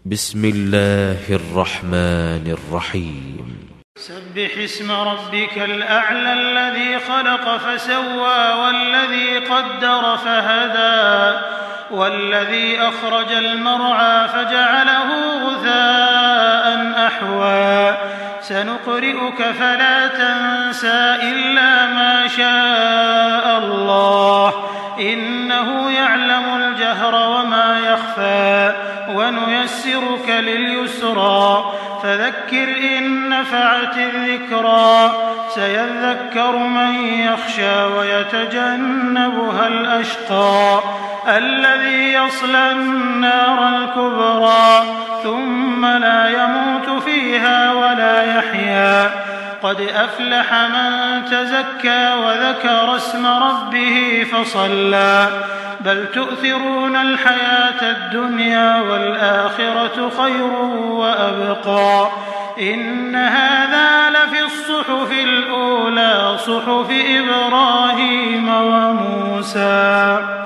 بسم الله الرحمن الرحيم سبح اسم ربك الأعلى الذي خلق فسوى والذي قدر فهدى والذي أخرج المرعى فجعله غثاء أحوى سنقرئك فلا تنسى إلا ما شاء الله إنه يعلم الجهر وما يخفى ونيسرك لليسرى فذكر إن نفعت الذكرى سيذكر من يخشى ويتجنبها الأشقى الذي يصلى النار الكبرى ثم لا يموت فيها ولا يحيا قد أفلح من تزكى وذكر اسم ربه فصلى بل تؤثرون الحياة الدنيا والآخرة خير وأبقى إن هذا لفي الصحف الأولى صحف إبراهيم وموسى.